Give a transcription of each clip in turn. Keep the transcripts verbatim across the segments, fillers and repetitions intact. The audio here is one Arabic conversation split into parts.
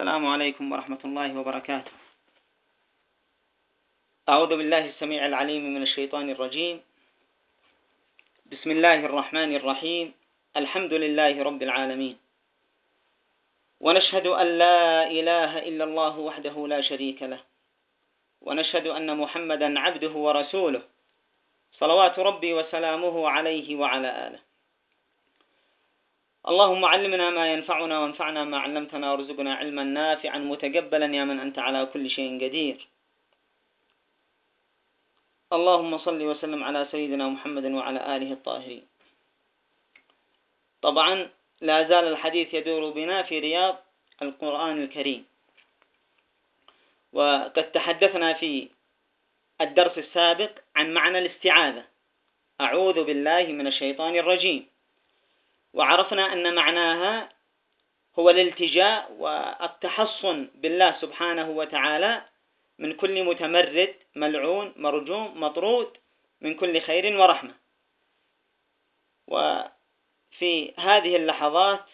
السلام عليكم ورحمة الله وبركاته. أعوذ بالله السميع العليم من الشيطان الرجيم. بسم الله الرحمن الرحيم. الحمد لله رب العالمين، ونشهد أن لا إله إلا الله وحده لا شريك له، ونشهد أن محمدا عبده ورسوله، صلوات ربي وسلامه عليه وعلى آله. اللهم علمنا ما ينفعنا وانفعنا ما علمتنا وارزقنا علما نافعا متقبلا يا من أنت على كل شيء قدير. اللهم صل وسلم على سيدنا محمد وعلى آله الطاهرين. طبعا لا زال الحديث يدور بنا في رياض القرآن الكريم، وقد تحدثنا في الدرس السابق عن معنى الاستعاذة، أعوذ بالله من الشيطان الرجيم، وعرفنا أن معناها هو الالتجاء والتحصن بالله سبحانه وتعالى من كل متمرد ملعون مرجوم مطرود من كل خير ورحمة. وفي هذه اللحظات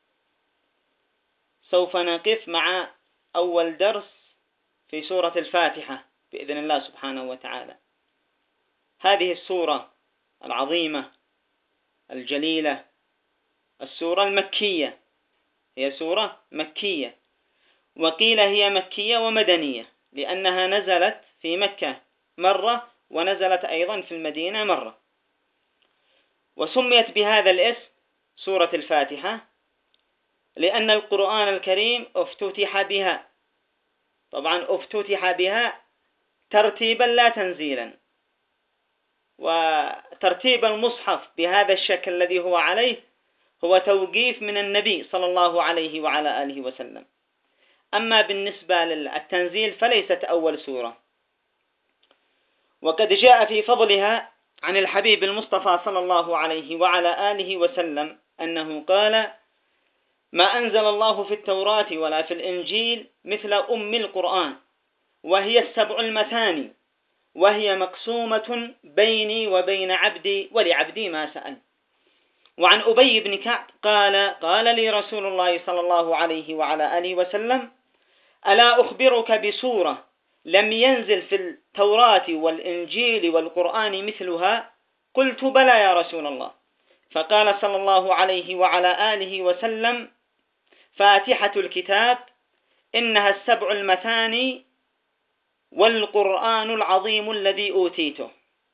سوف نقف مع أول درس في سورة الفاتحة بإذن الله سبحانه وتعالى. هذه السورة العظيمة الجليلة، السورة المكية، هي سورة مكية، وقيل هي مكية ومدنية لأنها نزلت في مكة مرة ونزلت أيضا في المدينة مرة. وسميت بهذا الاسم سورة الفاتحة لأن القرآن الكريم افتتح بها، طبعا افتتح بها ترتيبا لا تنزيلا، وترتيب المصحف بهذا الشكل الذي هو عليه هو توقيف من النبي صلى الله عليه وعلى آله وسلم. أما بالنسبة للتنزيل فليست أول سورة. وقد جاء في فضلها عن الحبيب المصطفى صلى الله عليه وعلى آله وسلم أنه قال: ما أنزل الله في التوراة ولا في الإنجيل مثل أم القرآن، وهي السبع المثاني، وهي مقسومة بيني وبين عبدي ولعبدي ما سأل. وعن أبي بن كعب قال: قال لي رسول الله صلى الله عليه وعلى آله وسلم: ألا أخبرك بسورة لم ينزل في التوراة والإنجيل والقرآن مثلها؟ قلت: بلى يا رسول الله. فقال صلى الله عليه وعلى آله وسلم: فاتحة الكتاب، إنها السبع المثاني والقرآن العظيم الذي أوتيته.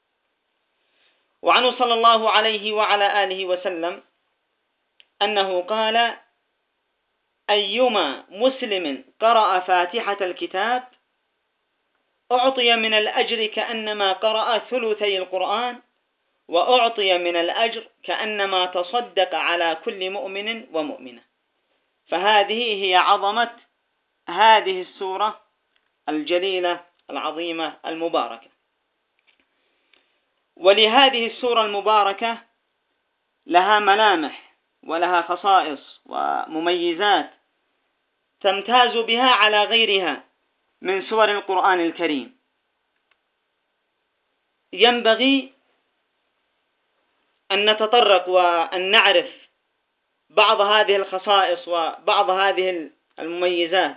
وعنه صلى الله عليه وعلى آله وسلم أنه قال: أيما مسلم قرأ فاتحة الكتاب أعطي من الأجر كأنما قرأ ثلثي القرآن، وأعطي من الأجر كأنما تصدق على كل مؤمن ومؤمنة. فهذه هي عظمة هذه السورة الجليلة العظيمة المباركة. ولهذه السورة المباركة لها ملامح ولها خصائص ومميزات تمتاز بها على غيرها من سور القرآن الكريم. ينبغي أن نتطرق وأن نعرف بعض هذه الخصائص وبعض هذه المميزات.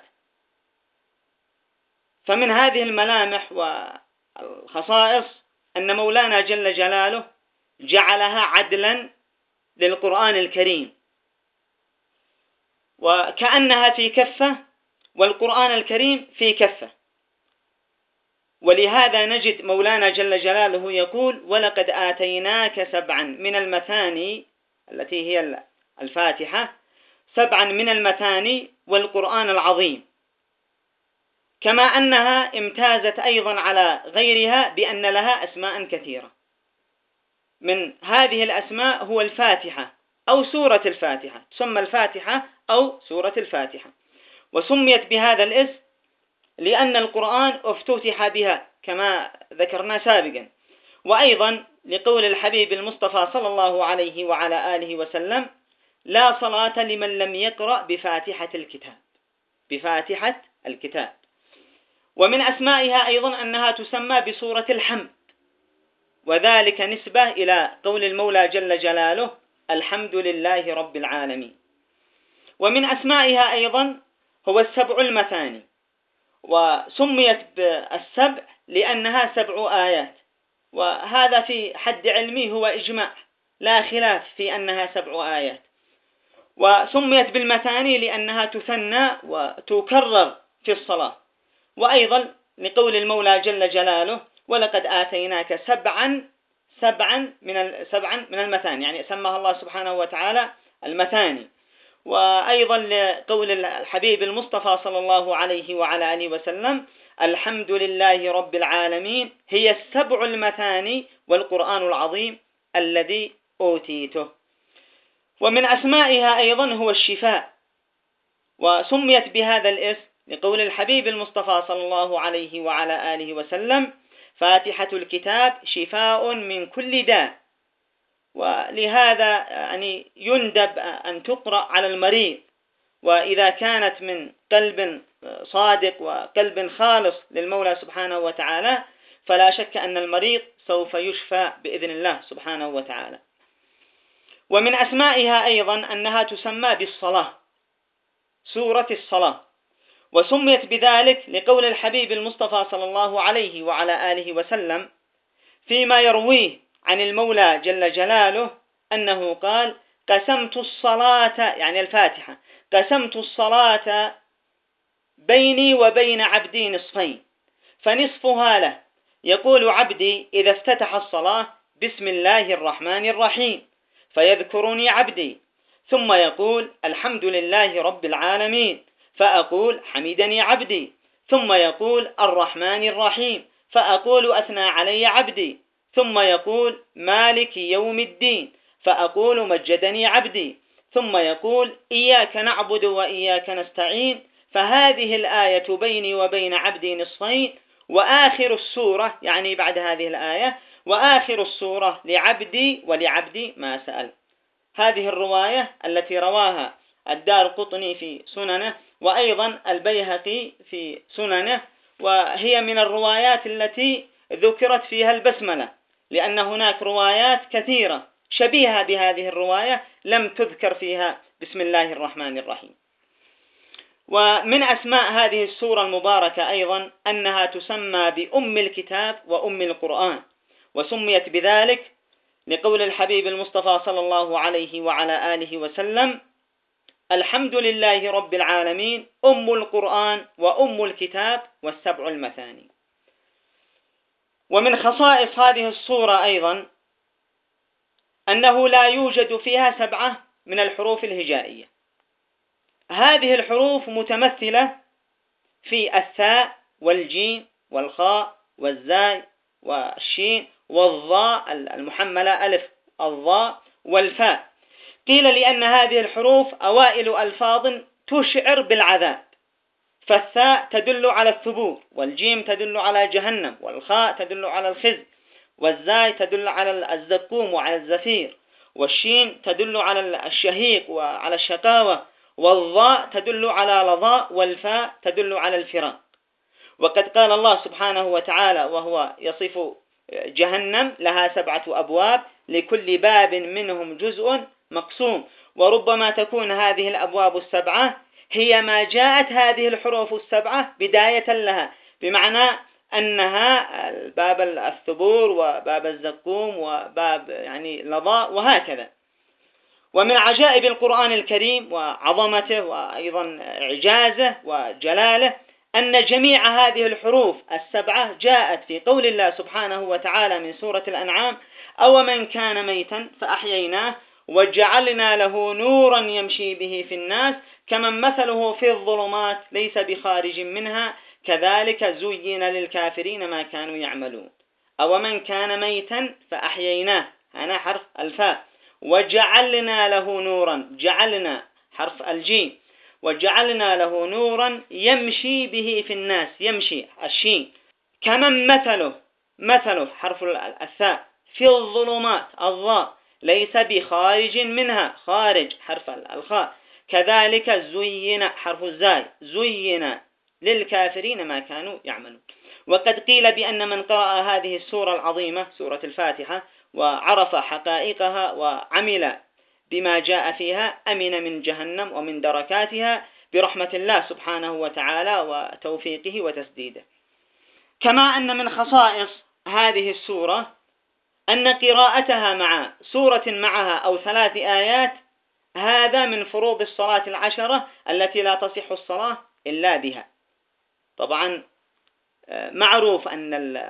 فمن هذه الملامح والخصائص أن مولانا جل جلاله جعلها عدلا للقرآن الكريم، وكأنها في كفة والقرآن الكريم في كفة. ولهذا نجد مولانا جل جلاله يقول: ولقد آتيناك سبعا من المثاني، التي هي الفاتحة، سبعا من المثاني والقرآن العظيم. كما أنها امتازت أيضا على غيرها بأن لها أسماء كثيرة. من هذه الأسماء هو الفاتحة أو سورة الفاتحة، تسمى الفاتحة أو سورة الفاتحة. وسميت بهذا الاسم لأن القرآن افتتح بها كما ذكرنا سابقا، وأيضا لقول الحبيب المصطفى صلى الله عليه وعلى آله وسلم: لا صلاة لمن لم يقرأ بفاتحة الكتاب، بفاتحة الكتاب. ومن أسمائها أيضا أنها تسمى بسورة الحمد، وذلك نسبة إلى قول المولى جل جلاله: الحمد لله رب العالمين. ومن أسمائها أيضا هو السبع المثاني، وسميت بالسبع لأنها سبع آيات، وهذا في حد علمي هو إجماع لا خلاف في أنها سبع آيات. وسميت بالمثاني لأنها تثنى وتكرر في الصلاة، وأيضا لقول المولى جل جلاله ولقد آتيناك سبعا سبعا من سبعا من المثاني، يعني سماها الله سبحانه وتعالى المثاني. وأيضا لقول الحبيب المصطفى صلى الله عليه وعلى آله وسلم الحمد لله رب العالمين هي السبع المثاني والقرآن العظيم الذي أوتيته. ومن أسمائها أيضا هو الشفاء، وسميت بهذا الاسم لقول الحبيب المصطفى صلى الله عليه وعلى آله وسلم فاتحة الكتاب شفاء من كل داء. ولهذا يعني يندب أن تقرأ على المريض، وإذا كانت من قلب صادق وقلب خالص للمولى سبحانه وتعالى فلا شك أن المريض سوف يشفى بإذن الله سبحانه وتعالى. ومن أسمائها أيضا أنها تسمى بالصلاة، سورة الصلاة، وسميت بذلك لقول الحبيب المصطفى صلى الله عليه وعلى آله وسلم فيما يرويه عن المولى جل جلاله أنه قال قسمت الصلاة، يعني الفاتحة، قسمت الصلاة بيني وبين عبدي نصفين، فنصفها له يقول عبدي إذا افتتح الصلاة بسم الله الرحمن الرحيم فيذكرني عبدي، ثم يقول الحمد لله رب العالمين فأقول حمدني عبدي، ثم يقول الرحمن الرحيم فأقول أثنى علي عبدي، ثم يقول مالك يوم الدين فأقول مجدني عبدي، ثم يقول إياك نعبد وإياك نستعين. فهذه الآية بيني وبين عبدي نصفين، وآخر السورة يعني بعد هذه الآية وآخر السورة لعبدي ولعبدي ما سأل. هذه الرواية التي رواها الدارقطني في سننه وأيضا البيهقي في سننه، وهي من الروايات التي ذكرت فيها البسملة، لأن هناك روايات كثيرة شبيهة بهذه الرواية لم تذكر فيها بسم الله الرحمن الرحيم. ومن أسماء هذه السورة المباركة أيضا أنها تسمى بأم الكتاب وأم القرآن، وسميت بذلك لقول الحبيب المصطفى صلى الله عليه وعلى آله وسلم الحمد لله رب العالمين أم القرآن وأم الكتاب والسبع المثاني. ومن خصائص هذه السورة أيضا أنه لا يوجد فيها سبعة من الحروف الهجائية. هذه الحروف متمثلة في الثاء والجيم والخاء والزاي والشين والضاء المحملة ألف الضاء والفاء. قيل لأن هذه الحروف أوائل ألفاظ تشعر بالعذاب، فالثاء تدل على الثبور، والجيم تدل على جهنم، والخاء تدل على الخزي، والزاي تدل على الزقوم وعلى الزفير، والشين تدل على الشهيق وعلى الشقاوة، والضاء تدل على لظاء، والفاء تدل على الفراق. وقد قال الله سبحانه وتعالى وهو يصف جهنم لها سبعة أبواب لكل باب منهم جزء مقسوم، وربما تكون هذه الأبواب السبعة هي ما جاءت هذه الحروف السبعة بداية لها، بمعنى أنها باب الثبور وباب الزقوم وباب يعني لظاء وهكذا. ومن عجائب القرآن الكريم وعظمته وأيضا إعجازه وجلاله أن جميع هذه الحروف السبعة جاءت في قول الله سبحانه وتعالى من سورة الأنعام أو من كان ميتا فأحييناه وجعلنا له نورا يمشي به في الناس كمن مثله في الظلمات ليس بخارج منها كذلك زين للكافرين ما كانوا يعملون. أو من كان ميتا فأحييناه هنا حرف الفاء، وجعلنا له نورا، جعلنا حرف الجيم، وجعلنا له نورا يمشي به في الناس، يمشي الشين، كمن مثله مثله حرف الثاء في الظلمات الضاء ليس بخارج منها، خارج حرف الخاء، كذلك زين حرف الزاي، زين للكافرين ما كانوا يعملون. وقد قيل بأن من قرأ هذه السورة العظيمة سورة الفاتحة وعرف حقائقها وعمل بما جاء فيها أمن من جهنم ومن دركاتها، برحمة الله سبحانه وتعالى وتوفيقه وتسديده. كما أن من خصائص هذه السورة أن قراءتها مع سورة معها أو ثلاث آيات هذا من فروض الصلاة العشرة التي لا تصح الصلاة إلا بها. طبعا معروف أن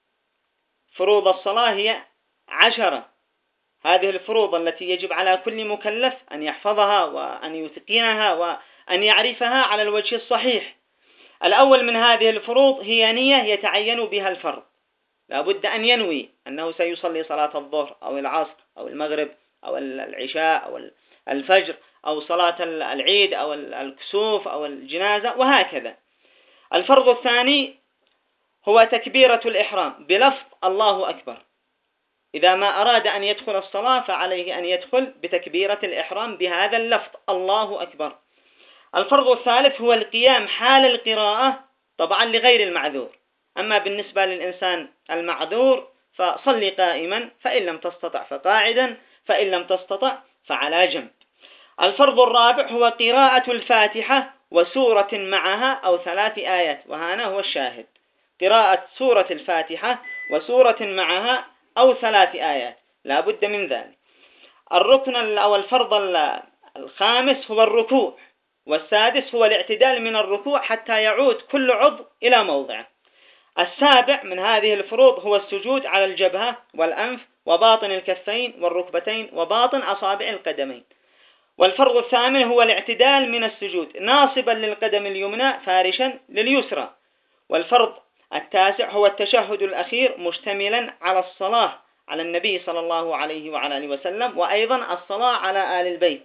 فروض الصلاة هي عشرة، هذه الفروض التي يجب على كل مكلف أن يحفظها وأن يتقنها وأن يعرفها على الوجه الصحيح. الأول من هذه الفروض هي نية يتعين بها الفرض، لا بد أن ينوي أنه سيصلي صلاة الظهر أو العصر أو المغرب أو العشاء أو الفجر أو صلاة العيد أو الكسوف أو الجنازة وهكذا. الفرض الثاني هو تكبيرة الإحرام بلفظ الله أكبر، إذا ما أراد أن يدخل الصلاة فعليه أن يدخل بتكبيرة الإحرام بهذا اللفظ الله أكبر. الفرض الثالث هو القيام حال القراءة، طبعا لغير المعذور، أما بالنسبة للإنسان المعذور فصلي قائما، فإن لم تستطع فقاعدا، فإن لم تستطع فعلى جنب. الفرض الرابع هو قراءة الفاتحة وسورة معها أو ثلاث آيات، وهنا هو الشاهد، قراءة سورة الفاتحة وسورة معها أو ثلاث آيات، لا بد من ذلك. الركن أو الفرض الخامس هو الركوع، والسادس هو الاعتدال من الركوع حتى يعود كل عضو إلى موضعه. السابع من هذه الفروض هو السجود على الجبهة والأنف وباطن الكفين والركبتين وباطن أصابع القدمين. والفرض الثامن هو الاعتدال من السجود ناصبا للقدم اليمنى فارشا لليسرى. والفرض التاسع هو التشهد الأخير مشتملا على الصلاة على النبي صلى الله عليه وعلى آله وسلم، وأيضا الصلاة على آل البيت.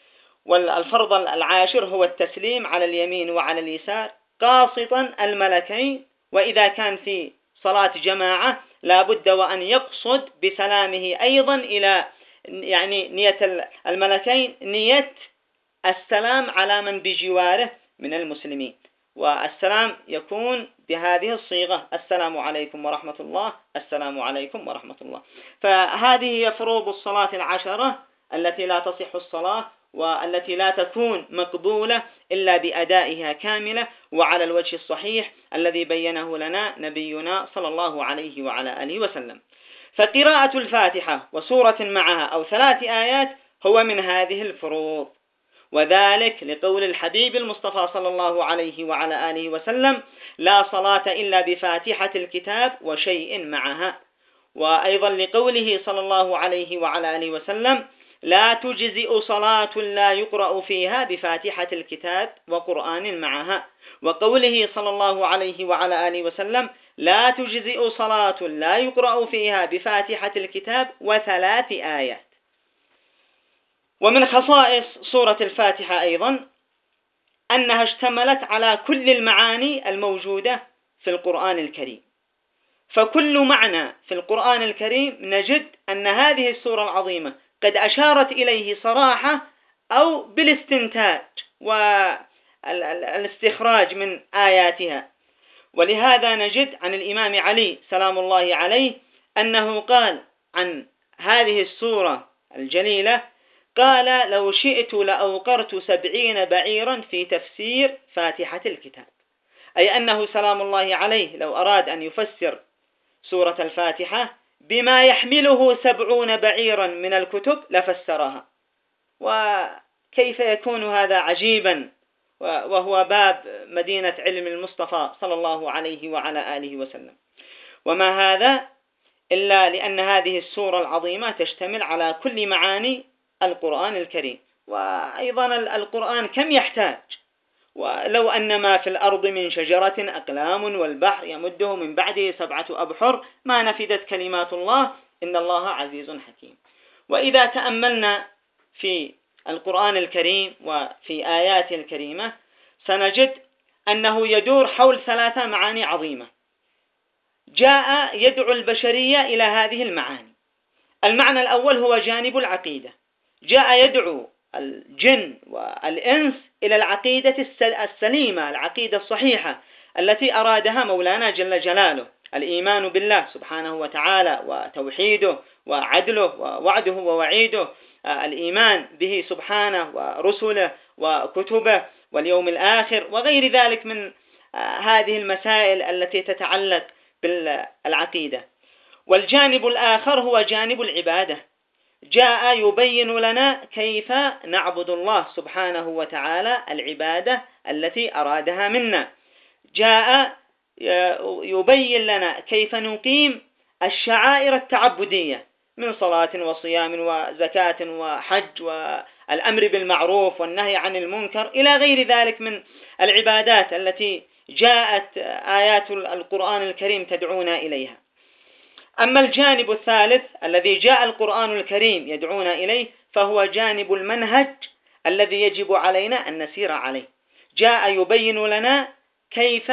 والفرض العاشر هو التسليم على اليمين وعلى اليسار قاسطا الملكين، وإذا كان في صلاة جماعة لا بد وأن يقصد بسلامه أيضا إلى يعني نية الملكين نية السلام على من بجواره من المسلمين، والسلام يكون بهذه الصيغة: السلام عليكم ورحمة الله، السلام عليكم ورحمة الله. فهذه هي فروض الصلاة العشرة التي لا تصح الصلاة والتي لا تكون مقبولة إلا بأدائها كاملة وعلى الوجه الصحيح الذي بينه لنا نبينا صلى الله عليه وعلى آله وسلم. فقراءة الفاتحة وسورة معها أو ثلاث آيات هو من هذه الفروض، وذلك لقول الحبيب المصطفى صلى الله عليه وعلى آله وسلم: لا صلاة إلا بفاتحة الكتاب وشيء معها. وأيضا لقوله صلى الله عليه وعلى آله وسلم: لا تجزئ صلاة لا يقرأ فيها بفاتحة الكتاب وقرآن معها. وقوله صلى الله عليه وعلى آله وسلم: لا تجزئ صلاة لا يقرأ فيها بفاتحة الكتاب وثلاث آيات. ومن خصائص سورة الفاتحة أيضا أنها اشتملت على كل المعاني الموجودة في القرآن الكريم، فكل معنى في القرآن الكريم نجد أن هذه السورة العظيمة قد أشارت إليه صراحة أو بالاستنتاج والاستخراج من آياتها. ولهذا نجد عن الإمام علي سلام الله عليه أنه قال عن هذه السورة الجليلة: قال: لو شئت لأوقرت سبعين بعيرا في تفسير فاتحة الكتاب، أي أنه سلام الله عليه لو أراد أن يفسر سورة الفاتحة بما يحمله سبعون بعيرا من الكتب لفسرها. وكيف يكون هذا عجيبا وهو باب مدينة علم المصطفى صلى الله عليه وعلى آله وسلم. وما هذا إلا لأن هذه السورة العظيمة تشتمل على كل معاني القرآن الكريم. وأيضا القرآن كم يحتاج، ولو أن ما في الأرض من شجرة أقلام والبحر يمده من بعده سبعة أبحر ما نفدت كلمات الله إن الله عزيز حكيم. وإذا تأملنا في القرآن الكريم وفي آياته الكريمة سنجد أنه يدور حول ثلاثة معاني عظيمة جاء يدعو البشرية إلى هذه المعاني. المعنى الأول هو جانب العقيدة، جاء يدعو الجن والإنس إلى العقيدة السليمة، العقيدة الصحيحة التي أرادها مولانا جل جلاله: الإيمان بالله سبحانه وتعالى وتوحيده وعدله ووعده ووعيده، الإيمان به سبحانه ورسله وكتبه واليوم الآخر وغير ذلك من هذه المسائل التي تتعلق بالعقيدة. والجانب الآخر هو جانب العبادة، جاء يبين لنا كيف نعبد الله سبحانه وتعالى العبادة التي أرادها منا، جاء يبين لنا كيف نقيم الشعائر التعبدية من صلاة وصيام وزكاة وحج والأمر بالمعروف والنهي عن المنكر إلى غير ذلك من العبادات التي جاءت آيات القرآن الكريم تدعونا إليها. أما الجانب الثالث الذي جاء القرآن الكريم يدعونا إليه فهو جانب المنهج الذي يجب علينا أن نسير عليه، جاء يبين لنا كيف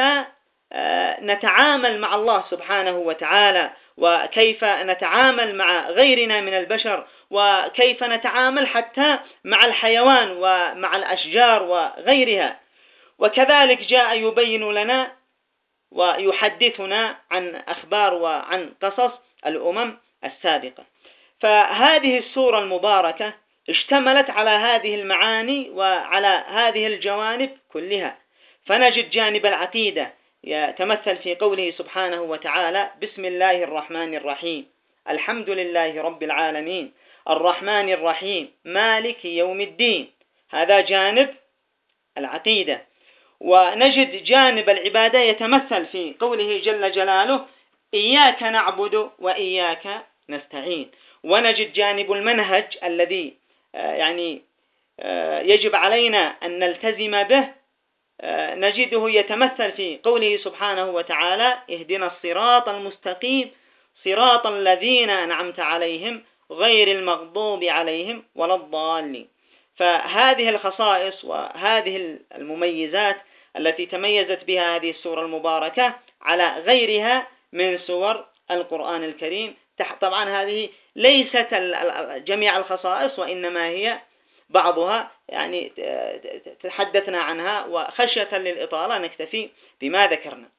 نتعامل مع الله سبحانه وتعالى، وكيف نتعامل مع غيرنا من البشر، وكيف نتعامل حتى مع الحيوان ومع الأشجار وغيرها. وكذلك جاء يبين لنا ويحدثنا عن أخبار وعن قصص الأمم السابقة. فهذه السورة المباركة اشتملت على هذه المعاني وعلى هذه الجوانب كلها. فنجد جانب العقيدة يتمثل في قوله سبحانه وتعالى: بسم الله الرحمن الرحيم، الحمد لله رب العالمين، الرحمن الرحيم، مالك يوم الدين. هذا جانب العقيدة. ونجد جانب العبادة يتمثل في قوله جل جلاله: إياك نعبد وإياك نستعين. ونجد جانب المنهج الذي يعني يجب علينا أن نلتزم به، نجده يتمثل في قوله سبحانه وتعالى: اهدنا الصراط المستقيم صراط الذين أنعمت عليهم غير المغضوب عليهم ولا الضالين. فهذه الخصائص وهذه المميزات التي تميزت بها هذه السورة المباركة على غيرها من سور القرآن الكريم. طبعا هذه ليست جميع الخصائص، وإنما هي بعضها، يعني تحدثنا عنها، وخشية للإطالة نكتفي بما ذكرنا.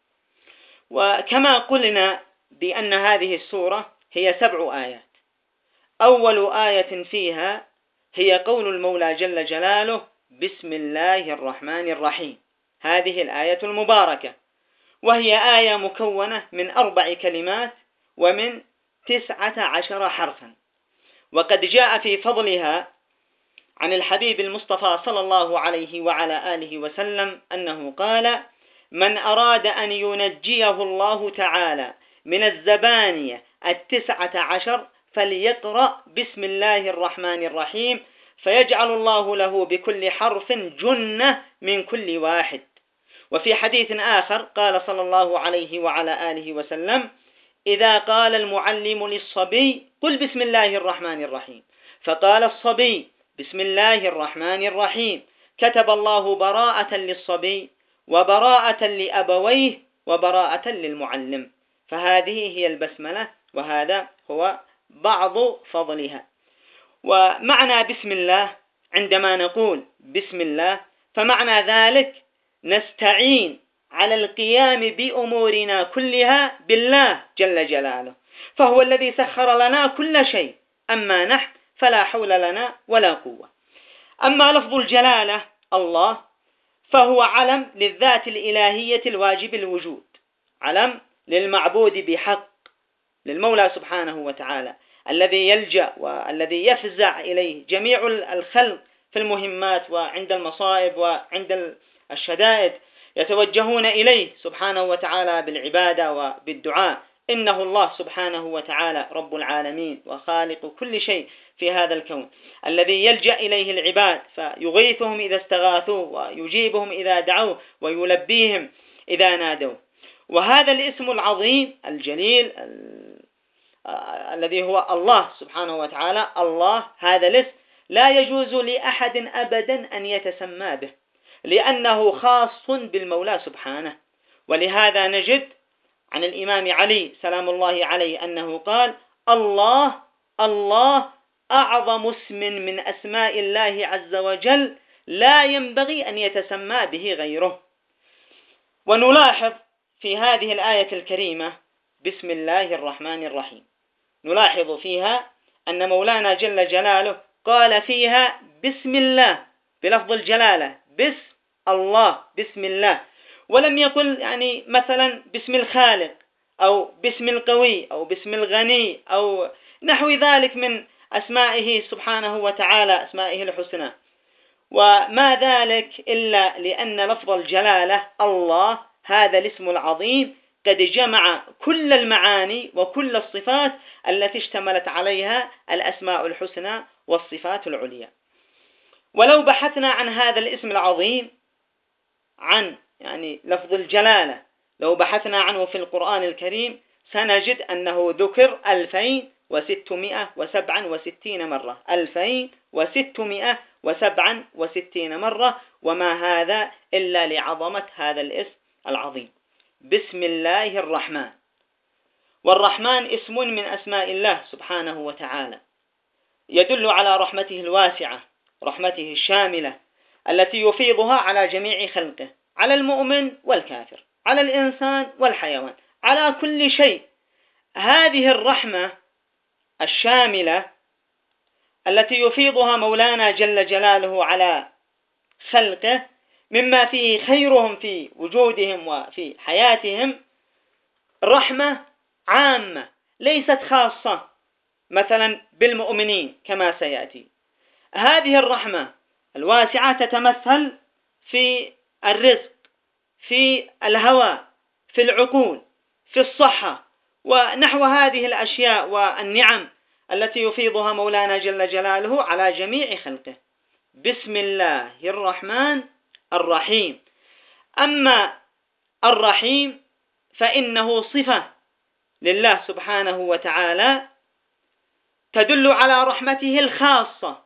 وكما قلنا بأن هذه السورة هي سبع آيات، أول آية فيها هي قول المولى جل جلاله: بسم الله الرحمن الرحيم. هذه الآية المباركة، وهي آية مكونة من أربع كلمات ومن تسعة عشر حرفا. وقد جاء في فضلها عن الحبيب المصطفى صلى الله عليه وعلى آله وسلم أنه قال: من أراد أن ينجيه الله تعالى من الزبانية التسعة عشر فليقرأ بسم الله الرحمن الرحيم، فيجعل الله له بكل حرف جنة من كل واحد. وفي حديث آخر قال صلى الله عليه وعلى آله وسلم: إذا قال المعلم للصبي قل بسم الله الرحمن الرحيم، فقال الصبي بسم الله الرحمن الرحيم، كتب الله براءة للصبي وبراءة لأبويه وبراءة للمعلم. فهذه هي البسملة، وهذا هو بعض فضلها. ومعنى بسم الله عندما نقول بسم الله فمعنى ذلك نستعين على القيام بأمورنا كلها بالله جل جلاله، فهو الذي سخر لنا كل شيء، أما نحن فلا حول لنا ولا قوة. أما لفظ الجلالة الله فهو علم للذات الإلهية الواجب الوجود، علم للمعبود بحق، للمولى سبحانه وتعالى الذي يلجأ والذي يفزع إليه جميع الخلق في المهمات وعند المصائب وعند الشدائد، يتوجهون إليه سبحانه وتعالى بالعبادة وبالدعاء. إنه الله سبحانه وتعالى رب العالمين وخالق كل شيء في هذا الكون، الذي يلجأ إليه العباد فيغيثهم إذا استغاثوه، ويجيبهم إذا دعوه، ويلبيهم إذا نادوا. وهذا الاسم العظيم الجليل الذي هو الله سبحانه وتعالى، الله، هذا الاسم لا يجوز لأحد أبدا أن يتسمى به، لأنه خاص بالمولى سبحانه. ولهذا نجد عن الإمام علي سلام الله عليه أنه قال: الله الله أعظم اسم من أسماء الله عز وجل، لا ينبغي أن يتسمى به غيره. ونلاحظ في هذه الآية الكريمة بسم الله الرحمن الرحيم، نلاحظ فيها أن مولانا جل جلاله قال فيها بسم الله بلفظ الجلالة، بسم الله بسم الله، ولم يقل يعني مثلا باسم الخالق أو باسم القوي أو باسم الغني أو نحو ذلك من أسمائه سبحانه وتعالى، أسمائه الحسنى. وما ذلك إلا لأن لفظ الجلالة الله هذا الاسم العظيم قد جمع كل المعاني وكل الصفات التي اشتملت عليها الأسماء الحسنى والصفات العليا. ولو بحثنا عن هذا الاسم العظيم، عن يعني لفظ الجلالة، لو بحثنا عنه في القرآن الكريم سنجد أنه ذكر ألفين وستمائة وسبعة وستين مرة، ألفين وستمائة وسبعة وستين مرة، وما هذا إلا لعظمة هذا الاسم العظيم. بسم الله الرحمن، والرحمن اسم من أسماء الله سبحانه وتعالى، يدل على رحمته الواسعة، رحمته الشاملة التي يفيضها على جميع خلقه، على المؤمن والكافر، على الإنسان والحيوان، على كل شيء. هذه الرحمة الشاملة التي يفيضها مولانا جل جلاله على خلقه مما فيه خيرهم في وجودهم وفي حياتهم، رحمة عامة ليست خاصة مثلا بالمؤمنين كما سيأتي. هذه الرحمة الواسعة تتمثل في الرزق، في الهواء، في العقول، في الصحة، ونحو هذه الأشياء والنعم التي يفيضها مولانا جل جلاله على جميع خلقه. بسم الله الرحمن الرحيم. أما الرحيم فإنه صفة لله سبحانه وتعالى تدل على رحمته الخاصة،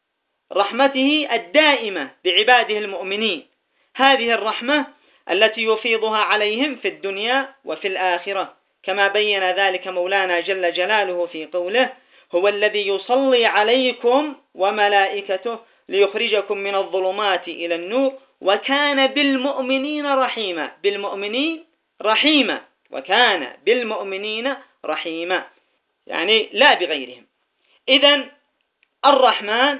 رحمته الدائمة بعباده المؤمنين، هذه الرحمة التي يفيضها عليهم في الدنيا وفي الآخرة، كما بين ذلك مولانا جل جلاله في قوله: هو الذي يصلي عليكم وملائكته ليخرجكم من الظلمات إلى النور وكان بالمؤمنين رحيما. بالمؤمنين رحيما، وكان بالمؤمنين رحيما، يعني لا بغيرهم. إذن الرحمن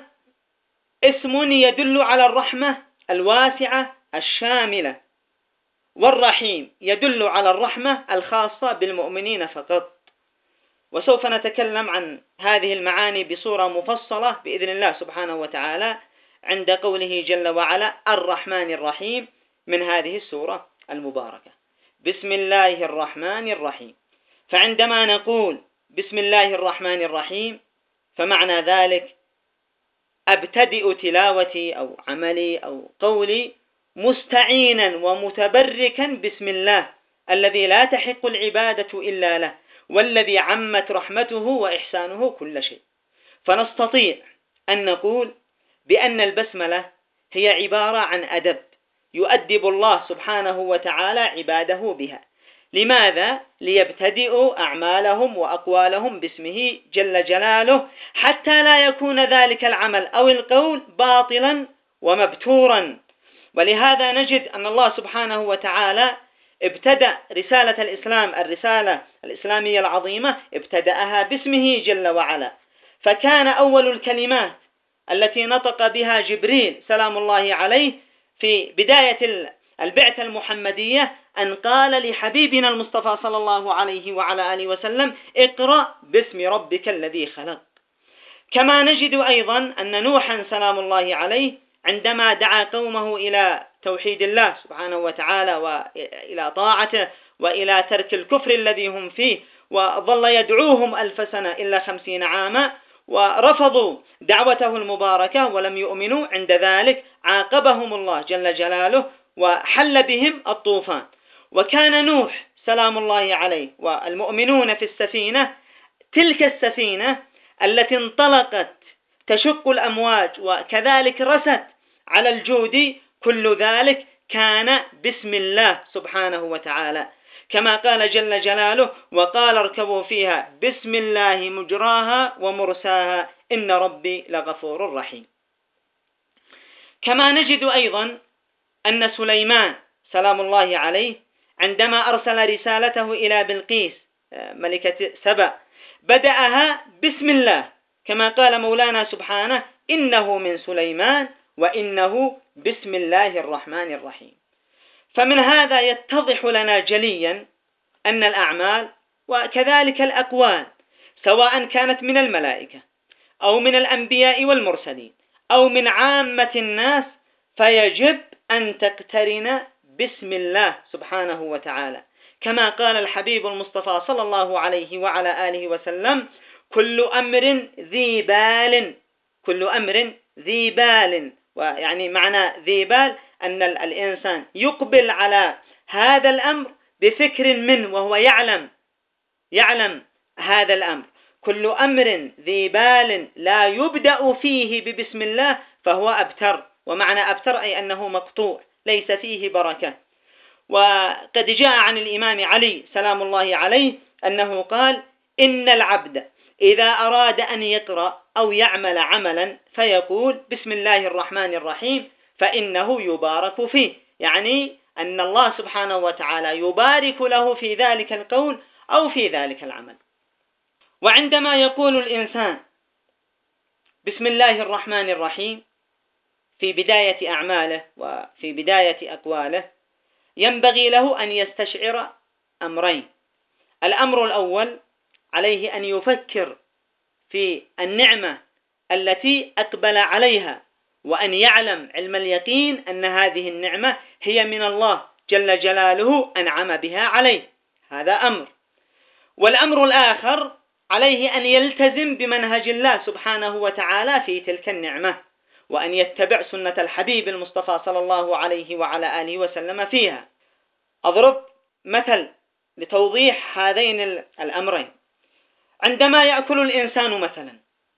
اسم يدل على الرحمة الواسعة الشاملة، والرحيم يدل على الرحمة الخاصة بالمؤمنين فقط. وسوف نتكلم عن هذه المعاني بصورة مفصلة بإذن الله سبحانه وتعالى عند قوله جل وعلا الرحمن الرحيم من هذه السورة المباركة. بسم الله الرحمن الرحيم. فعندما نقول بسم الله الرحمن الرحيم فمعنى ذلك أبتدئ تلاوتي أو عملي أو قولي مستعينا ومتبركا بسم الله الذي لا تحق العبادة إلا له، والذي عمت رحمته وإحسانه كل شيء. فنستطيع أن نقول بأن البسملة هي عبارة عن أدب يؤدب الله سبحانه وتعالى عباده بها. لماذا؟ ليبتدئوا أعمالهم وأقوالهم باسمه جل جلاله، حتى لا يكون ذلك العمل أو القول باطلا ومبتورا. ولهذا نجد أن الله سبحانه وتعالى ابتدأ رسالة الإسلام، الرسالة الإسلامية العظيمة، ابتدأها باسمه جل وعلا. فكان أول الكلمات التي نطق بها جبريل سلام الله عليه في بداية البعثة المحمدية أن قال لحبيبنا المصطفى صلى الله عليه وعلى آله وسلم: اقرأ باسم ربك الذي خلق. كما نجد أيضا أن نوحا سلام الله عليه عندما دعا قومه إلى توحيد الله سبحانه وتعالى وإلى طاعته وإلى ترك الكفر الذي هم فيه، وظل يدعوهم ألف سنة إلا خمسين عاما، ورفضوا دعوته المباركة ولم يؤمنوا، عند ذلك عاقبهم الله جل جلاله وحل بهم الطوفان. وكان نوح سلام الله عليه والمؤمنون في السفينة، تلك السفينة التي انطلقت تشق الأمواج وكذلك رست على الجود، كل ذلك كان بسم الله سبحانه وتعالى، كما قال جل جلاله: وقال اركبوا فيها بسم الله مجراها ومرساها إن ربي لغفور رحيم. كما نجد أيضا أن سليمان سلام الله عليه عندما أرسل رسالته إلى بلقيس ملكة سبأ بدأها بسم الله، كما قال مولانا سبحانه: إنه من سليمان وإنه بسم الله الرحمن الرحيم. فمن هذا يتضح لنا جليا أن الأعمال وكذلك الأقوال سواء كانت من الملائكة أو من الأنبياء والمرسلين أو من عامة الناس فيجب أن تقترن بسم الله سبحانه وتعالى، كما قال الحبيب المصطفى صلى الله عليه وعلى آله وسلم: كل أمر ذي بال كل أمر ذي بال ويعني معنى ذي بال أن الإنسان يقبل على هذا الأمر بفكر منه وهو يعلم يعلم هذا الأمر. كل أمر ذي بال لا يبدأ فيه ببسم الله فهو أبتر، ومعنى أبتر أي أنه مقطوع ليس فيه بركة. وقد جاء عن الإمام علي سلام الله عليه أنه قال: إن العبد إذا أراد أن يقرأ أو يعمل عملا فيقول بسم الله الرحمن الرحيم فإنه يبارك فيه، يعني أن الله سبحانه وتعالى يبارك له في ذلك القول أو في ذلك العمل. وعندما يقول الإنسان بسم الله الرحمن الرحيم في بداية أعماله وفي بداية أقواله ينبغي له أن يستشعر أمرين. الأمر الأول عليه أن يفكر في النعمة التي أقبل عليها، وأن يعلم علم اليقين أن هذه النعمة هي من الله جل جلاله أنعم بها عليه، هذا أمر. والأمر الآخر عليه أن يلتزم بمنهج الله سبحانه وتعالى في تلك النعمة، وأن يتبع سنة الحبيب المصطفى صلى الله عليه وعلى آله وسلم فيها. أضرب مثل لتوضيح هذين الأمرين. عندما يأكل الإنسان مثلا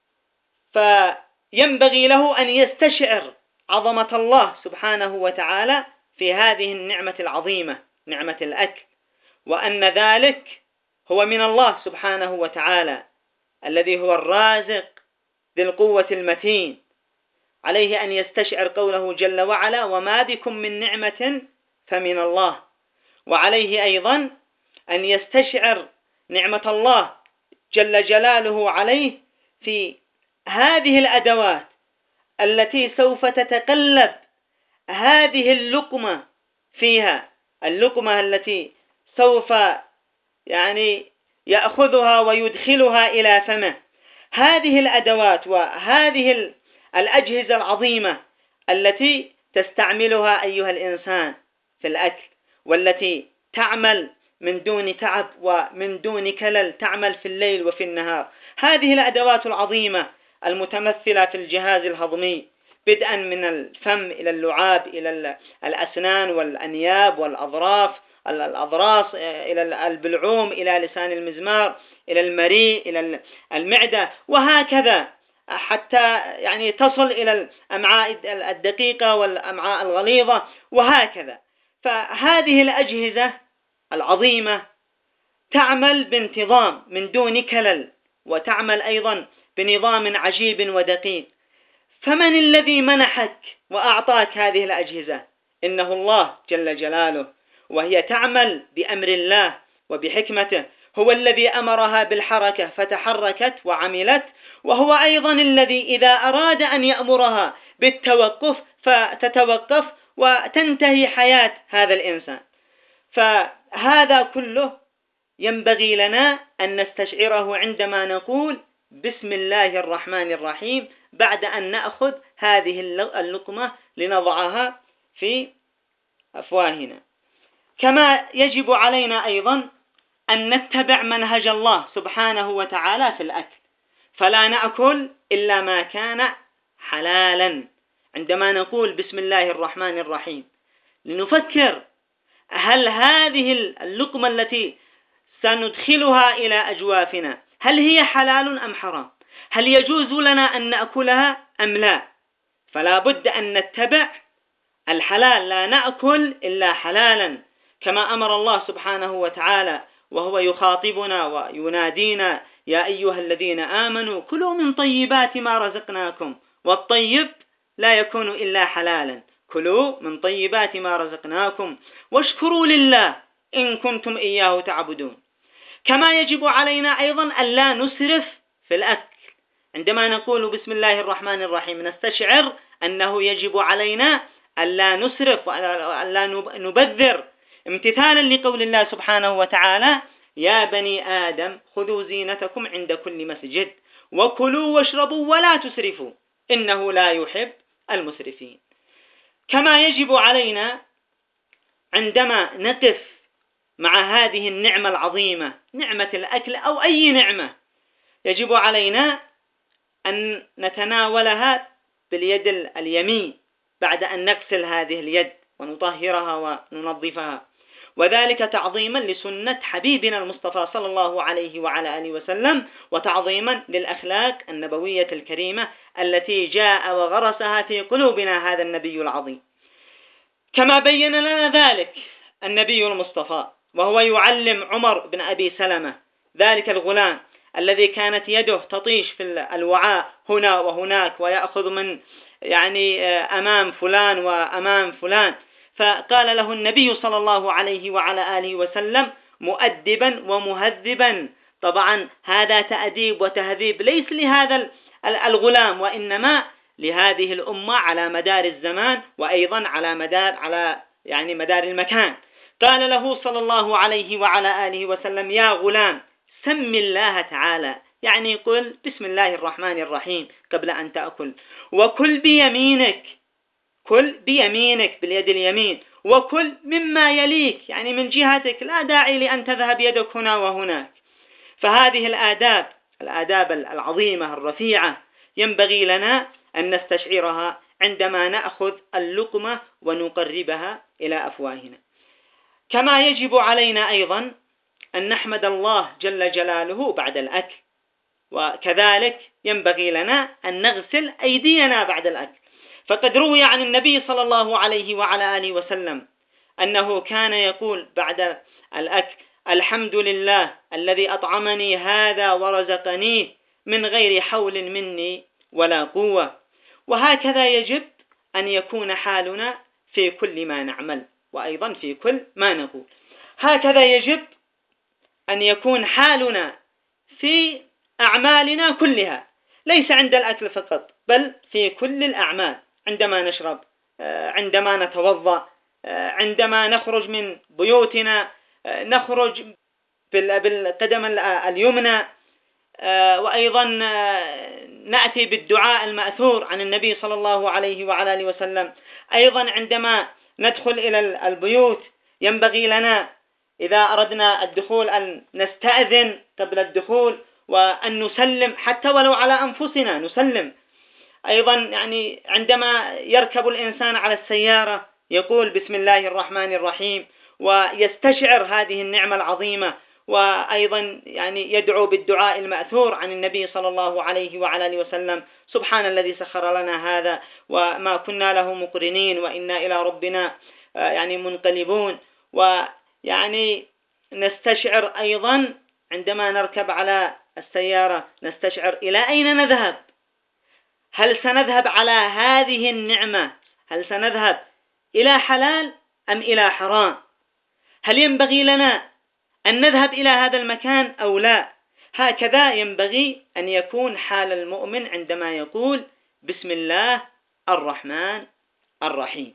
فينبغي له أن يستشعر عظمة الله سبحانه وتعالى في هذه النعمة العظيمة، نعمة الأكل، وأن ذلك هو من الله سبحانه وتعالى الذي هو الرازق ذي القوة المتين. عليه أن يستشعر قوله جل وعلا: وما بكم من نعمة فمن الله. وعليه أيضا أن يستشعر نعمة الله جل جلاله عليه في هذه الأدوات التي سوف تتقلب هذه اللقمة فيها، اللقمة التي سوف يعني يأخذها ويدخلها إلى فمه. هذه الأدوات وهذه الأجهزة العظيمة التي تستعملها أيها الإنسان في الأكل، والتي تعمل من دون تعب ومن دون كلل، تعمل في الليل وفي النهار. هذه الأدوات العظيمة المتمثلة في الجهاز الهضمي بدءا من الفم إلى اللعاب إلى الأسنان والأنياب والأظراف الأضراس إلى البلعوم إلى لسان المزمار إلى المريء إلى المعدة، وهكذا حتى يعني تصل إلى الأمعاء الدقيقة والأمعاء الغليظة وهكذا. فهذه الأجهزة العظيمة تعمل بانتظام من دون كلل، وتعمل أيضا بنظام عجيب ودقيق. فمن الذي منحك وأعطاك هذه الأجهزة؟ إنه الله جل جلاله، وهي تعمل بأمر الله وبحكمته. هو الذي أمرها بالحركة فتحركت وعملت، وهو أيضا الذي إذا أراد أن يأمرها بالتوقف فتتوقف وتنتهي حياة هذا الإنسان. فهذا كله ينبغي لنا أن نستشعره عندما نقول بسم الله الرحمن الرحيم بعد أن نأخذ هذه اللقمة لنضعها في أفواهنا. كما يجب علينا أيضا أن نتبع منهج الله سبحانه وتعالى في الأكل، فلا نأكل إلا ما كان حلالا. عندما نقول بسم الله الرحمن الرحيم لنفكر: هل هذه اللقمة التي سندخلها إلى أجوافنا هل هي حلال أم حرام؟ هل يجوز لنا أن نأكلها أم لا؟ فلا بد أن نتبع الحلال، لا نأكل إلا حلالا، كما أمر الله سبحانه وتعالى وهو يخاطبنا وينادينا: يا أيها الذين آمنوا كلوا من طيبات ما رزقناكم، والطيب لا يكون إلا حلالا، كلوا من طيبات ما رزقناكم واشكروا لله إن كنتم إياه تعبدون. كما يجب علينا أيضا أن لا نسرف في الأكل. عندما نقول بسم الله الرحمن الرحيم نستشعر أنه يجب علينا ألا نسرف وألا نبذر، امتثالا لقول الله سبحانه وتعالى: يا بني آدم خذوا زينتكم عند كل مسجد وكلوا واشربوا ولا تسرفوا إنه لا يحب المسرفين. كما يجب علينا عندما نقف مع هذه النعمة العظيمة، نعمة الأكل أو أي نعمة، يجب علينا أن نتناولها باليد اليمين بعد أن نغسل هذه اليد ونطهرها وننظفها، وذلك تعظيما لسنة حبيبنا المصطفى صلى الله عليه وعلى آله وسلم، وتعظيما للأخلاق النبوية الكريمة التي جاء وغرسها في قلوبنا هذا النبي العظيم. كما بين لنا ذلك النبي المصطفى وهو يعلم عمر بن أبي سلمة، ذلك الغلام الذي كانت يده تطيش في الوعاء هنا وهناك ويأخذ من يعني أمام فلان وأمام فلان، فقال له النبي صلى الله عليه وعلى آله وسلم مؤدبا ومهذبا. طبعا هذا تأديب وتهذيب ليس لهذا الغلام، وإنما لهذه الأمة على مدار الزمان وأيضا على مدار على يعني مدار المكان. قال له صلى الله عليه وعلى آله وسلم: يا غلام سم الله تعالى، يعني قل بسم الله الرحمن الرحيم قبل أن تأكل، وكل بيمينك، كل بيمينك باليد اليمين، وكل مما يليك يعني من جهتك، لا داعي لأن تذهب يدك هنا وهناك. فهذه الآداب الآداب العظيمة الرفيعة ينبغي لنا أن نستشعرها عندما نأخذ اللقمة ونقربها إلى أفواهنا. كما يجب علينا أيضا أن نحمد الله جل جلاله بعد الأكل، وكذلك ينبغي لنا أن نغسل أيدينا بعد الأكل. فقد روي عن النبي صلى الله عليه وعلى آله وسلم أنه كان يقول بعد الأكل: الحمد لله الذي أطعمني هذا ورزقنيه من غير حول مني ولا قوة. وهكذا يجب أن يكون حالنا في كل ما نعمل وأيضا في كل ما نقول. هكذا يجب أن يكون حالنا في أعمالنا كلها، ليس عند الأكل فقط بل في كل الأعمال، عندما نشرب، عندما نتوضأ، عندما نخرج من بيوتنا، نخرج بالقدم اليمنى، وأيضا نأتي بالدعاء المأثور عن النبي صلى الله عليه وعلى آله وسلم. أيضا عندما ندخل إلى البيوت ينبغي لنا إذا أردنا الدخول أن نستأذن قبل الدخول وأن نسلم حتى ولو على أنفسنا نسلم. أيضا يعني عندما يركب الإنسان على السيارة يقول بسم الله الرحمن الرحيم ويستشعر هذه النعمة العظيمة، وأيضا يعني يدعو بالدعاء المأثور عن النبي صلى الله عليه وعلى آله وسلم: سبحان الذي سخر لنا هذا وما كنا له مقرنين وإنا إلى ربنا يعني منقلبون. ويعني نستشعر أيضا عندما نركب على السيارة نستشعر إلى أين نذهب، هل سنذهب على هذه النعمة، هل سنذهب إلى حلال أم إلى حرام، هل ينبغي لنا أن نذهب إلى هذا المكان أو لا. هكذا ينبغي أن يكون حال المؤمن عندما يقول بسم الله الرحمن الرحيم.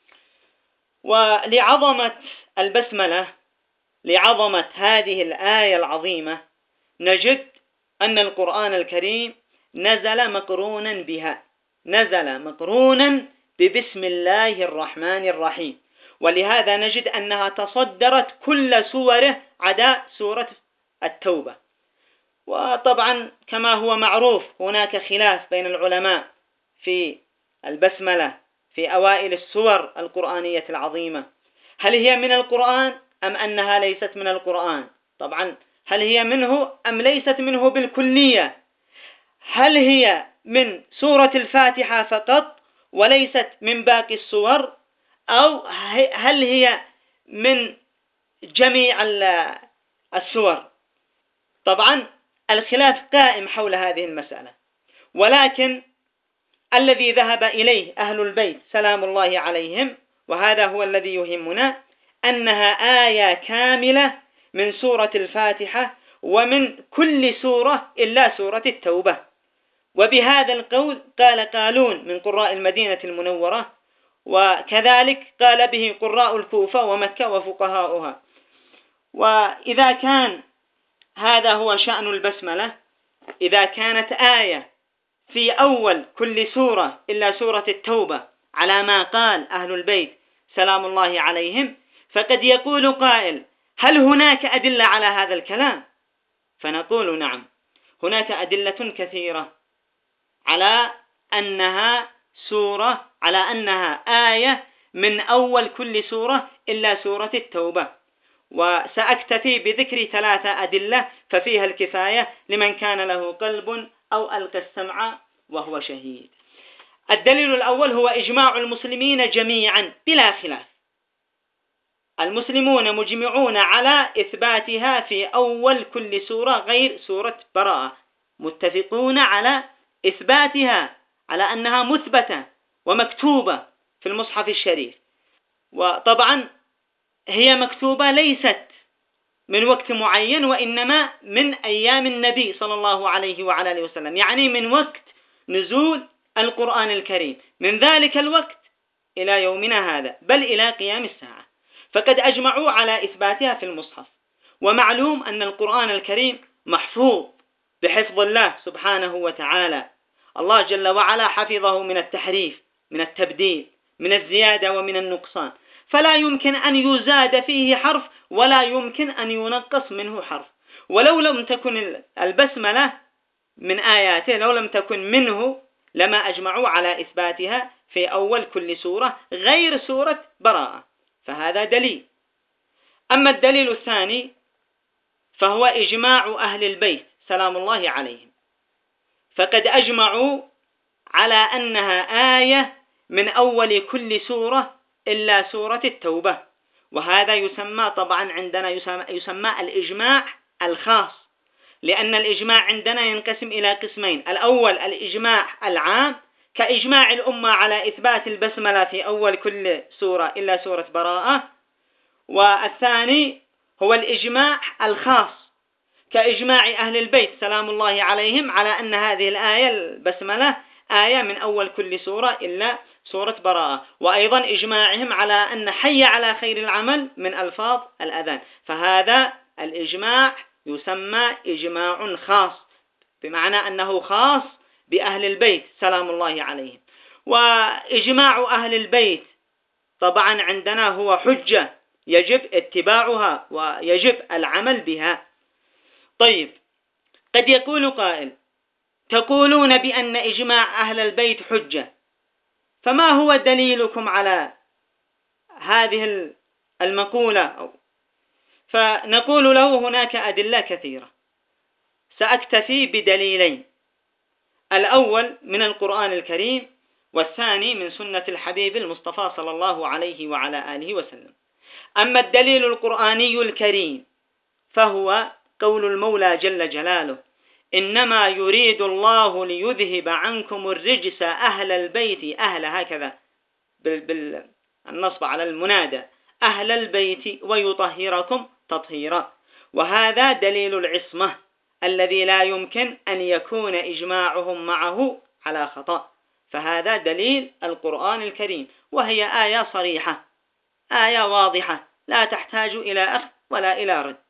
ولعظمة البسملة، لعظمة هذه الآية العظيمة، نجد أن القرآن الكريم نزل مقرونا بها، نزل مقرونا ببسم الله الرحمن الرحيم، ولهذا نجد أنها تصدرت كل سوره عدا سورة التوبة. وطبعا كما هو معروف هناك خلاف بين العلماء في البسملة في أوائل السور القرآنية العظيمة، هل هي من القرآن أم أنها ليست من القرآن؟ طبعا هل هي منه أم ليست منه بالكلية؟ هل هي من سورة الفاتحة فقط وليست من باقي السور، أو هل هي من جميع السور؟ طبعا الخلاف قائم حول هذه المسألة، ولكن الذي ذهب إليه أهل البيت سلام الله عليهم، وهذا هو الذي يهمنا، أنها آية كاملة من سورة الفاتحة ومن كل سورة إلا سورة التوبة. وبهذا القول قال قالون من قراء المدينة المنورة، وكذلك قال به قراء الكوفة ومكة وفقهاؤها. وإذا كان هذا هو شأن البسملة، إذا كانت آية في أول كل سورة إلا سورة التوبة على ما قال أهل البيت سلام الله عليهم، فقد يقول قائل: هل هناك أدلة على هذا الكلام؟ فنقول: نعم، هناك أدلة كثيرة على أنها سورة على أنها آية من أول كل سورة إلا سورة التوبة، وسأكتفي بذكر ثلاثة أدلة ففيها الكفاية لمن كان له قلب أو ألقى السمع وهو شهيد. الدليل الأول هو إجماع المسلمين جميعا بلا خلاف، المسلمون مجمعون على إثباتها في أول كل سورة غير سورة براءة، متفقون على إثباتها على أنها مثبتة ومكتوبة في المصحف الشريف. وطبعا هي مكتوبة ليست من وقت معين، وإنما من أيام النبي صلى الله عليه وعلى آله وسلم، يعني من وقت نزول القرآن الكريم، من ذلك الوقت إلى يومنا هذا، بل إلى قيام الساعة، فقد أجمعوا على إثباتها في المصحف. ومعلوم أن القرآن الكريم محفوظ بحفظ الله سبحانه وتعالى، الله جل وعلا حفظه من التحريف، من التبديل، من الزيادة ومن النقصان، فلا يمكن أن يزاد فيه حرف ولا يمكن أن ينقص منه حرف. ولو لم تكن البسملة من آياته، لو لم تكن منه، لما أجمعوا على إثباتها في أول كل سورة غير سورة براءة، فهذا دليل. أما الدليل الثاني فهو إجماع أهل البيت سلام الله عليهم، فقد أجمعوا على أنها آية من أول كل سورة إلا سورة التوبة، وهذا يسمى طبعا عندنا يسمى, يسمى الإجماع الخاص، لأن الإجماع عندنا ينقسم إلى قسمين: الأول الإجماع العام كإجماع الأمة على إثبات البسملة في أول كل سورة إلا سورة براءة، والثاني هو الإجماع الخاص كإجماع أهل البيت سلام الله عليهم على أن هذه الآية البسملة آية من أول كل سورة إلا سورة براءة، وأيضا إجماعهم على أن حي على خير العمل من ألفاظ الأذان، فهذا الإجماع يسمى إجماع خاص، بمعنى أنه خاص بأهل البيت سلام الله عليهم. وإجماع أهل البيت طبعا عندنا هو حجة يجب اتباعها ويجب العمل بها. طيب، قد يقول قائل: تقولون بأن إجماع أهل البيت حجة، فما هو دليلكم على هذه المقولة؟ فنقول له: هناك أدلة كثيرة، سأكتفي بدليلين: الأول من القرآن الكريم، والثاني من سنة الحبيب المصطفى صلى الله عليه وعلى آله وسلم. أما الدليل القرآني الكريم فهو قول المولى جل جلاله: إنما يريد الله ليذهب عنكم الرجس أهل البيت، أهل هكذا بالنصب على المنادى، أهل البيت، ويطهركم تطهيرا. وهذا دليل العصمة الذي لا يمكن أن يكون إجماعهم معه على خطأ، فهذا دليل القرآن الكريم، وهي آية صريحة، آية واضحة لا تحتاج إلى أخذ ولا إلى رد.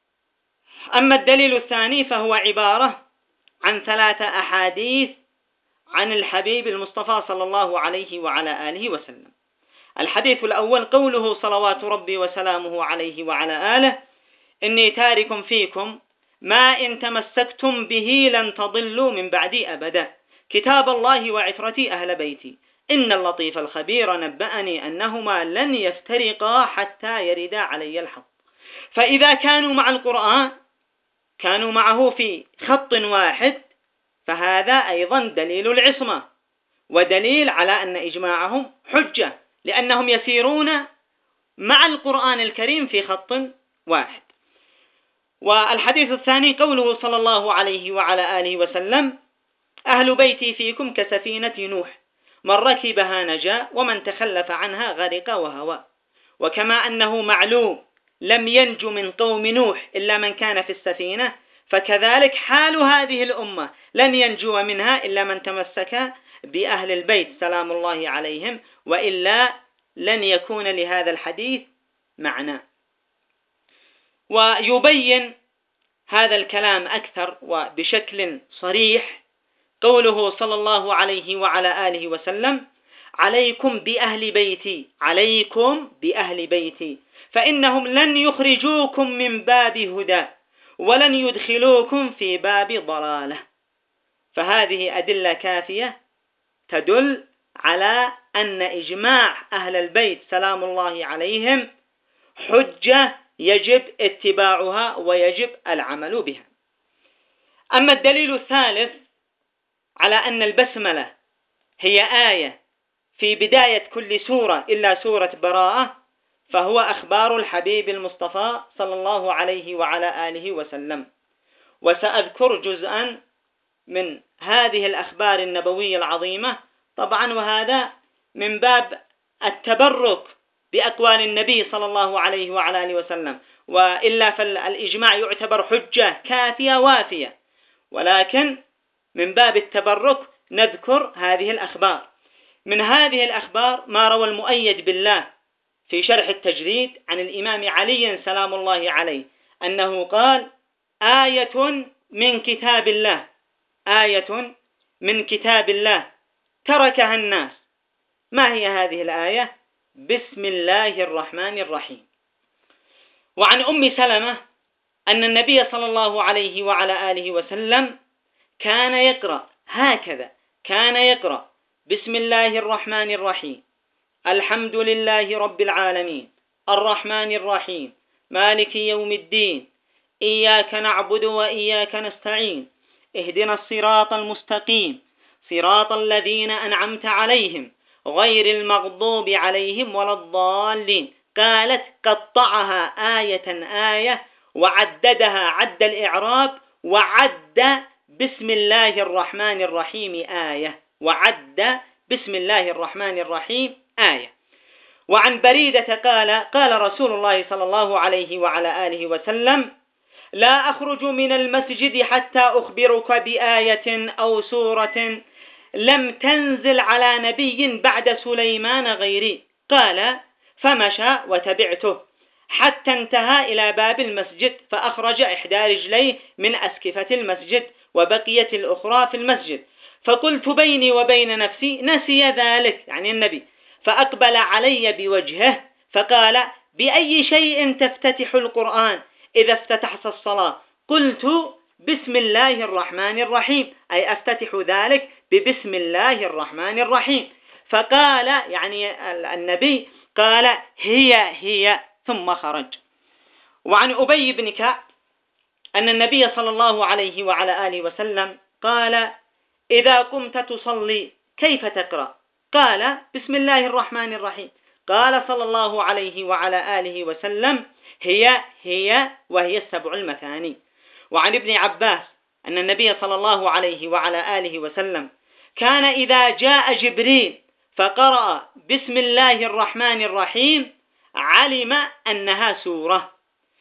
أما الدليل الثاني فهو عبارة عن ثلاثة أحاديث عن الحبيب المصطفى صلى الله عليه وعلى آله وسلم. الحديث الأول قوله صلوات ربي وسلامه عليه وعلى آله: إني تارك فيكم ما إن تمسكتم به لن تضلوا من بعدي أبدا، كتاب الله وعترتي أهل بيتي، إن اللطيف الخبير نبأني أنهما لن يفترقا حتى يردا علي الحق. فإذا كانوا مع القرآن كانوا معه في خط واحد، فهذا أيضا دليل العصمة ودليل على أن إجماعهم حجة، لأنهم يسيرون مع القرآن الكريم في خط واحد. والحديث الثاني قوله صلى الله عليه وعلى آله وسلم: أهل بيتي فيكم كسفينة نوح، من ركبها نجا ومن تخلف عنها غرق وهوى. وكما أنه معلوم لم ينج من قوم نوح إلا من كان في السفينة، فكذلك حال هذه الأمة لن ينجو منها إلا من تمسك بأهل البيت سلام الله عليهم، وإلا لن يكون لهذا الحديث معنى. ويبين هذا الكلام أكثر وبشكل صريح قوله صلى الله عليه وعلى آله وسلم: عليكم بأهل بيتي، عليكم بأهل بيتي، فإنهم لن يخرجوكم من باب هدى ولن يدخلوكم في باب ضلالة. فهذه أدلة كافية تدل على أن إجماع أهل البيت سلام الله عليهم حجة يجب اتباعها ويجب العمل بها. أما الدليل الثالث على أن البسملة هي آية في بداية كل سورة إلا سورة براءة، فهو أخبار الحبيب المصطفى صلى الله عليه وعلى آله وسلم. وسأذكر جزءا من هذه الأخبار النبوية العظيمة طبعا، وهذا من باب التبرك بأقوال النبي صلى الله عليه وعلى آله وسلم، وإلا فالإجماع يعتبر حجة كافية وافية، ولكن من باب التبرك نذكر هذه الأخبار. من هذه الأخبار ما روى المؤيد بالله في شرح التجريد عن الإمام علي سلام الله عليه أنه قال: آية من كتاب الله، آية من كتاب الله تركها الناس. ما هي هذه الآية؟ بسم الله الرحمن الرحيم. وعن أم سلمة أن النبي صلى الله عليه وعلى آله وسلم كان يقرأ هكذا، كان يقرأ: بسم الله الرحمن الرحيم، الحمد لله رب العالمين، الرحمن الرحيم، مالك يوم الدين، إياك نعبد وإياك نستعين، اهدنا الصراط المستقيم، صراط الذين أنعمت عليهم غير المغضوب عليهم ولا الضالين. قالت: قطعها آية آية وعددها عد الإعراب، وعد بسم الله الرحمن الرحيم آية، وعد بسم الله الرحمن الرحيم آية. وعن بريدة قال: قال رسول الله صلى الله عليه وعلى آله وسلم: لا أخرج من المسجد حتى أخبرك بآية أو سورة لم تنزل على نبي بعد سليمان غيري. قال: فمشى وتبعته حتى انتهى إلى باب المسجد، فأخرج إحدى رجليه من أسكفة المسجد وبقيت الأخرى في المسجد، فقلت بيني وبين نفسي: نسي ذلك، يعني النبي. فأقبل علي بوجهه فقال: بأي شيء تفتتح القرآن إذا افتتحت الصلاة؟ قلت: بسم الله الرحمن الرحيم، أي أفتتح ذلك ببسم الله الرحمن الرحيم. فقال، يعني النبي قال: هي هي، ثم خرج. وعن أبي بن كعب أن النبي صلى الله عليه وعلى آله وسلم قال: إذا قمت تصلي كيف تقرأ؟ قال: بسم الله الرحمن الرحيم. قال صلى الله عليه وعلى آله وسلم: هي هي، وهي السبع المثاني. وعن ابن عباس أن النبي صلى الله عليه وعلى آله وسلم كان إذا جاء جبريل فقرأ بسم الله الرحمن الرحيم علم أنها سورة.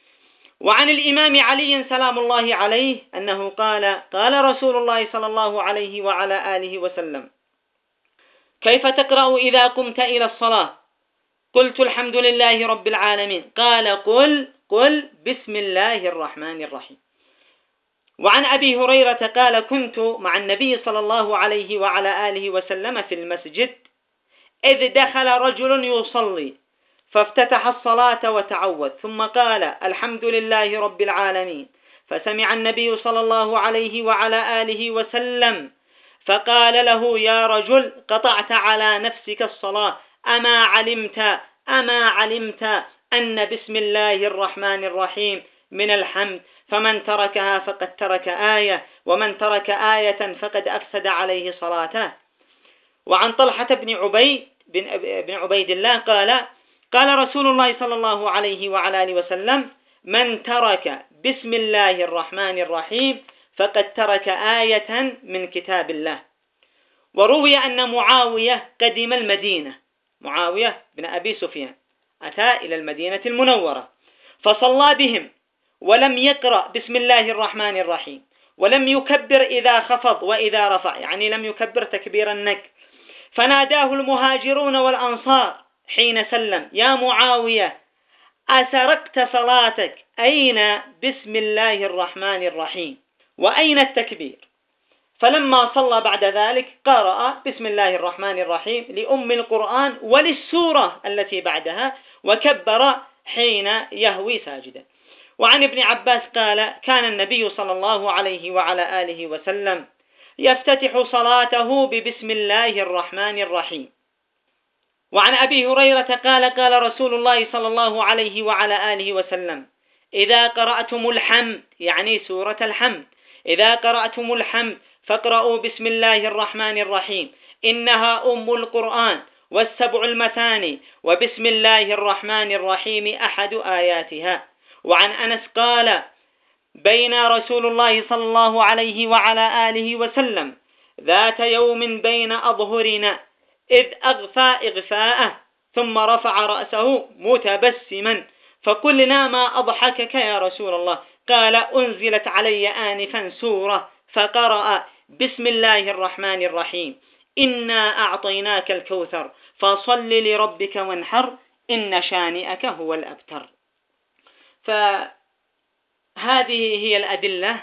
وعن الإمام علي سلام الله عليه أنه قال: قال رسول الله صلى الله عليه وعلى آله وسلم: كيف تقرأ إذا قمت إلى الصلاة؟ قلت: الحمد لله رب العالمين. قال: قل قل بسم الله الرحمن الرحيم. وعن أبي هريرة قال: كنت مع النبي صلى الله عليه وعلى آله وسلم في المسجد إذ دخل رجل يصلي فافتتح الصلاة وتعوذ، ثم قال: الحمد لله رب العالمين. فسمع النبي صلى الله عليه وعلى آله وسلم فقال له: يا رجل، قطعت على نفسك الصلاة، أما علمت أما علمت أن بسم الله الرحمن الرحيم من الحمد، فمن تركها فقد ترك آية، ومن ترك آية فقد أفسد عليه صلاته. وعن طلحة بن عبيد بن عبيد الله قال: قال رسول الله صلى الله عليه وعلى آله وسلم: من ترك بسم الله الرحمن الرحيم فقد ترك آية من كتاب الله. وروي أن معاوية قدم المدينة، معاوية بن أبي سفيان أتى إلى المدينة المنورة فصلى بهم، ولم يقرأ بسم الله الرحمن الرحيم ولم يكبر إذا خفض وإذا رفع، يعني لم يكبر تكبير النك، فناداه المهاجرون والأنصار حين سلم: يا معاوية أسرقت صلاتك، أين بسم الله الرحمن الرحيم وأين التكبير؟ فلما صلى بعد ذلك قرأ بسم الله الرحمن الرحيم لأم القرآن وللسورة التي بعدها، وكبر حين يهوي ساجدا. وعن ابن عباس قال: كان النبي صلى الله عليه وعلى آله وسلم يفتتح صلاته ببسم الله الرحمن الرحيم. وعن أبي هريرة قال: قال رسول الله صلى الله عليه وعلى آله وسلم: إذا قرأتم الحمد، يعني سورة الحمد، إذا قرأتم الحمد فاقرأوا بسم الله الرحمن الرحيم، إنها أم القرآن والسبع المثاني، وبسم الله الرحمن الرحيم أحد آياتها. وعن أنس قال: بين رسول الله صلى الله عليه وعلى آله وسلم ذات يوم بين أظهرنا إذ أغفى إغفاءه ثم رفع رأسه متبسما، فقلنا: ما أضحكك يا رسول الله؟ قال: أنزلت علي آنفا سورة فقرأ بسم الله الرحمن الرحيم، إنا أعطيناك الكوثر فصل لربك وانحر إن شانئك هو الأبتر. فهذه هي الأدلة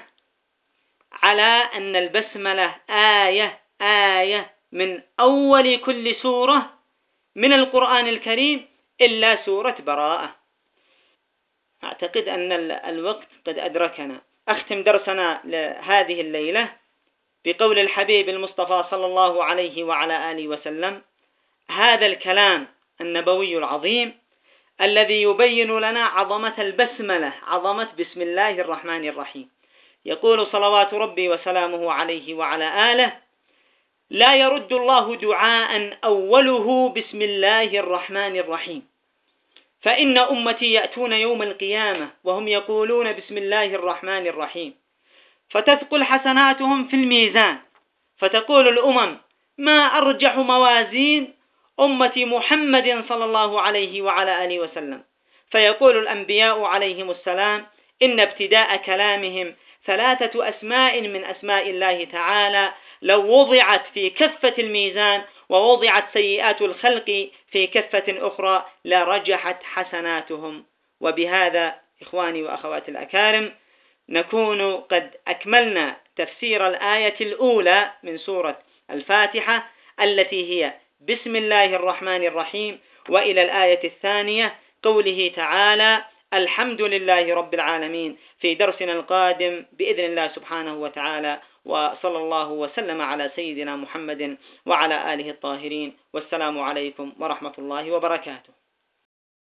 على أن البسملة آية آية من أول كل سورة من القرآن الكريم إلا سورة براءة. أعتقد أن الوقت قد أدركنا. أختم درسنا لهذه الليلة بقول الحبيب المصطفى صلى الله عليه وعلى آله وسلم هذا الكلام النبوي العظيم الذي يبين لنا عظمة البسملة، عظمة بسم الله الرحمن الرحيم. يقول صلوات ربي وسلامه عليه وعلى آله: لا يرد الله دعاء أوله بسم الله الرحمن الرحيم، فإن أمتي يأتون يوم القيامة وهم يقولون بسم الله الرحمن الرحيم، فتثقل حسناتهم في الميزان، فتقول الأمم: ما أرجح موازين أمة محمد صلى الله عليه وعلى آله وسلم، فيقول الأنبياء عليهم السلام: إن ابتداء كلامهم ثلاثة أسماء من أسماء الله تعالى، لو وضعت في كفة الميزان ووضعت سيئات الخلق في كفة أخرى لرجحت حسناتهم. وبهذا إخواني وأخواتي الأكارم نكون قد أكملنا تفسير الآية الأولى من سورة الفاتحة التي هي بسم الله الرحمن الرحيم، وإلى الآية الثانية قوله تعالى: الحمد لله رب العالمين، في درسنا القادم بإذن الله سبحانه وتعالى. وصلى الله وسلم على سيدنا محمد وعلى آله الطاهرين، والسلام عليكم ورحمة الله وبركاته.